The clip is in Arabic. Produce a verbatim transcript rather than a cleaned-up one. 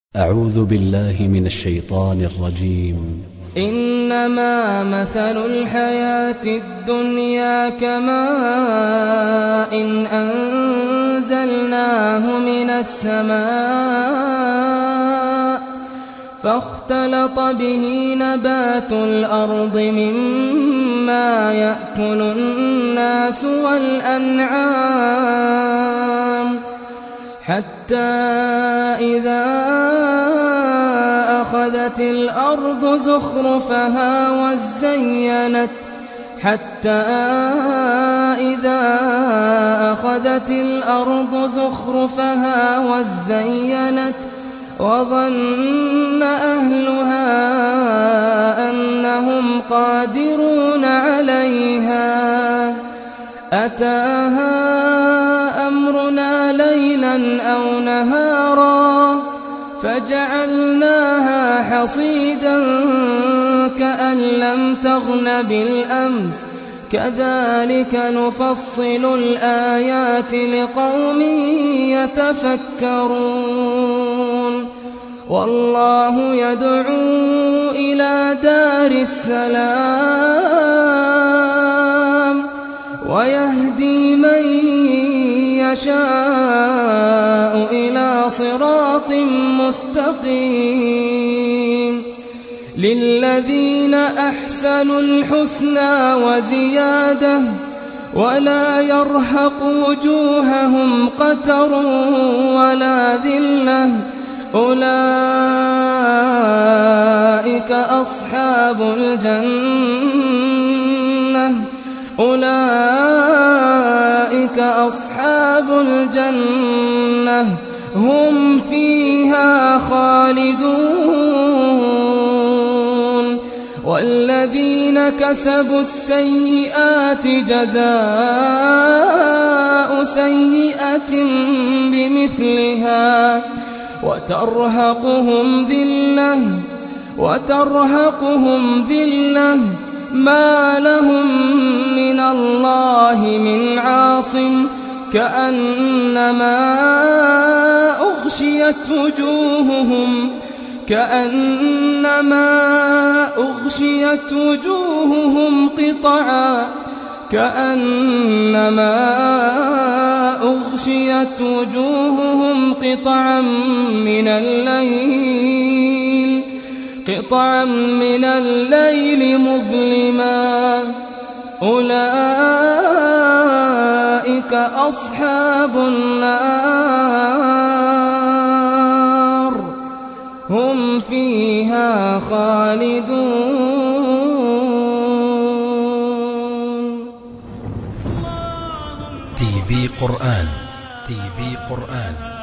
أعوذ بالله من الشيطان الرجيم. إنما مثل الحياة الدنيا كماء إن أنزلناه من السماء فاختلط به نبات الأرض مما يأكل الناس والأنعام حتى إذا أخذت الأرض زخرفها وزينت حتى إذا أخذت الأرض زخرفها وزينت وظن أهلها أنهم قادرون عليها أتاها أمرنا ليلا أو نهارا فجعلناها حصيدا كأن لم تغن بالأمس كذلك نفصل الآيات لقوم يتفكرون والله يدعو إلى دار السلام ويهدي من يشاء إلى صراط مستقيم للذين أحسنوا الحسنى وزيادة ولا يرهق وجوههم قتر ولا ذلة أولئك أصحاب الجنة أولئك أصحاب الجنة هم فيها خالدون والذين كسبوا السيئات جزاء سيئة بمثلها وترهقهم ذلة وترهقهم ذلة ما لهم من الله من عاصم كأنما أغشيت وجوههم كأنما أغشيت وجوههم قطعا كأنما أغشيت وجوههم قطعا من الليل قطعا من الليل مظلما أولئك أصحاب النار هم فيها خالدون. تي في قرآن تي في قرآن